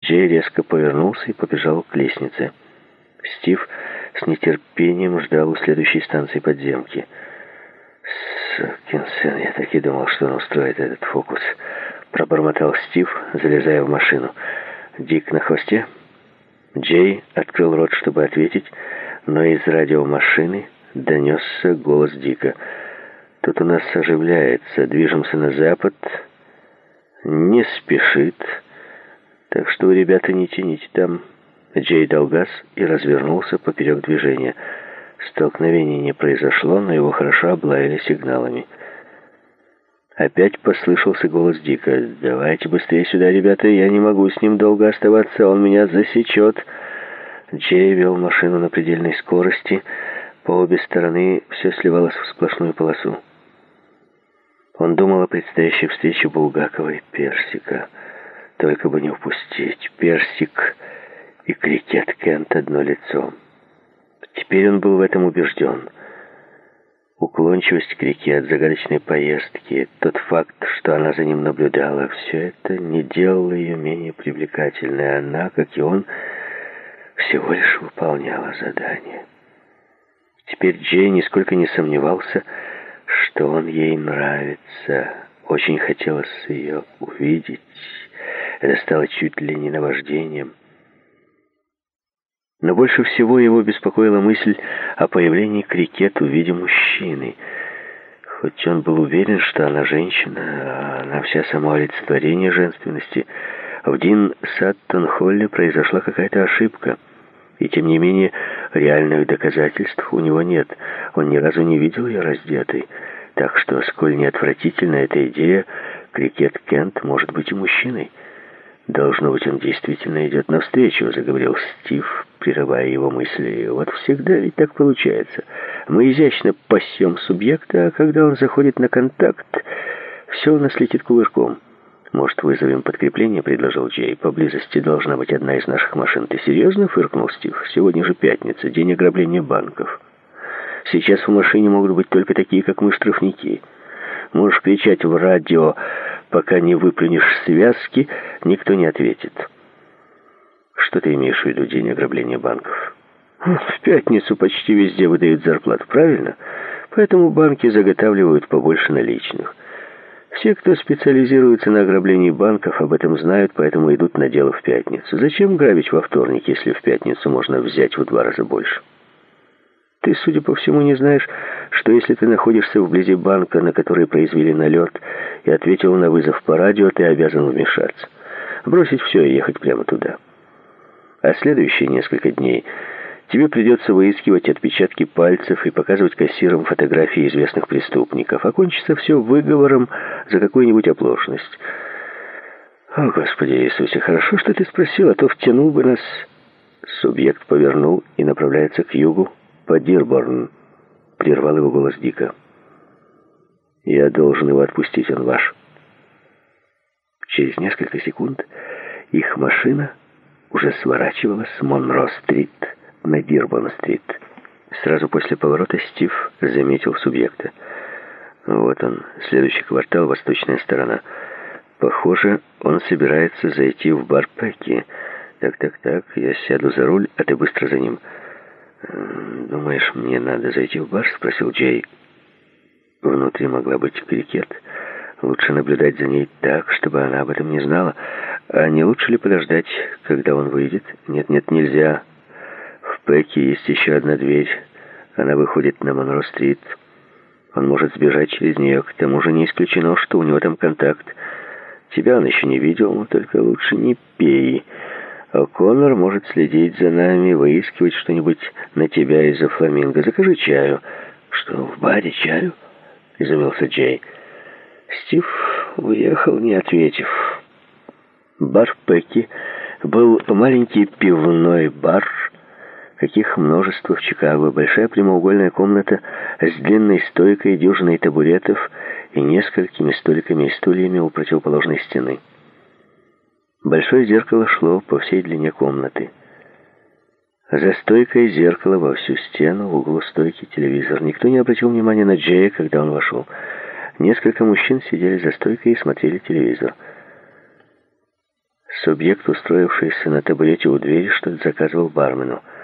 Джей резко повернулся и побежал к лестнице. Стив с нетерпением ждал у следующей станции подземки. «Сукин сын, я так и думал, что он устроит этот фокус», — пробормотал Стив, залезая в машину. «Дик на хвосте?» Джей открыл рот, чтобы ответить, но из радиомашины донесся голос Дика. «Тут у нас оживляется, движемся на запад, не спешит, так что, ребята, не тяните там». Джей дал газ и развернулся поперек движения. Столкновения не произошло, но его хорошо облаяли сигналами. Опять послышался голос Дика. «Давайте быстрее сюда, ребята, я не могу с ним долго оставаться, он меня засечет». Джей вел машину на предельной скорости, по обе стороны все сливалось в сплошную полосу. Он думал о предстоящей встрече Булгакова и Персика. Только бы не упустить. Персик и Крикет Кент одно лицо. Теперь он был в этом убежден. Уклончивость Крикет, загадочной поездки, тот факт, что она за ним наблюдала, все это не делало ее менее привлекательной. Она, как и он, всего лишь выполняла задание. Теперь Джей нисколько не сомневался, что он ей нравится. Очень хотелось ее увидеть. Это стало чуть ли не наваждением. Но больше всего его беспокоила мысль о появлении Крикет в виде мужчины. Хоть он был уверен, что она женщина, а она вся само олицетворение женственности, в Дин Саттон-Холле произошла какая-то ошибка. И тем не менее, реальных доказательств у него нет. Он ни разу не видел ее раздетой. Так что, сколь неотвратительна эта идея, Крикет Кент может быть и мужчиной. «Должно быть, он действительно идет навстречу», — заговорил Стив, прерывая его мысли. «Вот всегда ведь так получается. Мы изящно пасем субъекта, а когда он заходит на контакт, все у нас летит кувырком». «Может, вызовем подкрепление?» — предложил Джей. «Поблизости должна быть одна из наших машин». «Ты серьезно?» — фыркнул Стив. «Сегодня же пятница, день ограбления банков. Сейчас в машине могут быть только такие, как мы, штрафники. Можешь кричать в радио, пока не выплюнешь связки, никто не ответит». «Что ты имеешь в виду, день ограбления банков?» «В пятницу почти везде выдают зарплату, правильно? Поэтому банки заготавливают побольше наличных. Все, кто специализируется на ограблении банков, об этом знают, поэтому идут на дело в пятницу. Зачем грабить во вторник, если в пятницу можно взять в 2 раза больше? Ты, судя по всему, не знаешь, что если ты находишься вблизи банка, на который произвели налет, и ответил на вызов по радио, ты обязан вмешаться. Бросить все и ехать прямо туда. А следующие несколько дней тебе придется выискивать отпечатки пальцев и показывать кассирам фотографии известных преступников. Окончится все выговором за какую-нибудь оплошность. О, Господи Иисусе, хорошо, что ты спросил, а то втянул бы нас. Субъект повернул и направляется к югу, по Дирборн. Прервал его голос Дика. Я должен его отпустить, он ваш. Через несколько секунд их машина уже сворачивала с Монро-стрит на Дирборн-стрит. Сразу после поворота Стив заметил субъекта. Вот он, следующий квартал, восточная сторона. Похоже, он собирается зайти в бар Пекки. Так, я сяду за руль, а ты быстро за ним. «Думаешь, мне надо зайти в бар?» — спросил Джей. Внутри могла быть Крикет. Лучше наблюдать за ней так, чтобы она об этом не знала. А не лучше ли подождать, когда он выйдет? Нет, нельзя. В Пекке есть еще одна дверь. Она выходит на Монро-стрит. Он может сбежать через нее. К тому же не исключено, что у него там контакт. Тебя он еще не видел, но только лучше не пей. О'Коннор может следить за нами, выискивать что-нибудь на тебя из-за фламинго. Закажи чаю». «Что, в баре чаю?» — изумился Джей. Стив уехал, не ответив. Бар Пекки был маленький пивной бар, каких множество в Чикаго. Большая прямоугольная комната с длинной стойкой, дюжиной табуретов и несколькими столиками и стульями у противоположной стены. Большое зеркало шло по всей длине комнаты. За стойкой зеркало во всю стену, в углу стойки телевизор. Никто не обратил внимания на Джея, когда он вошел. Несколько мужчин сидели за стойкой и смотрели телевизор. Субъект, устроившийся на табурете у двери, что-то заказывал бармену.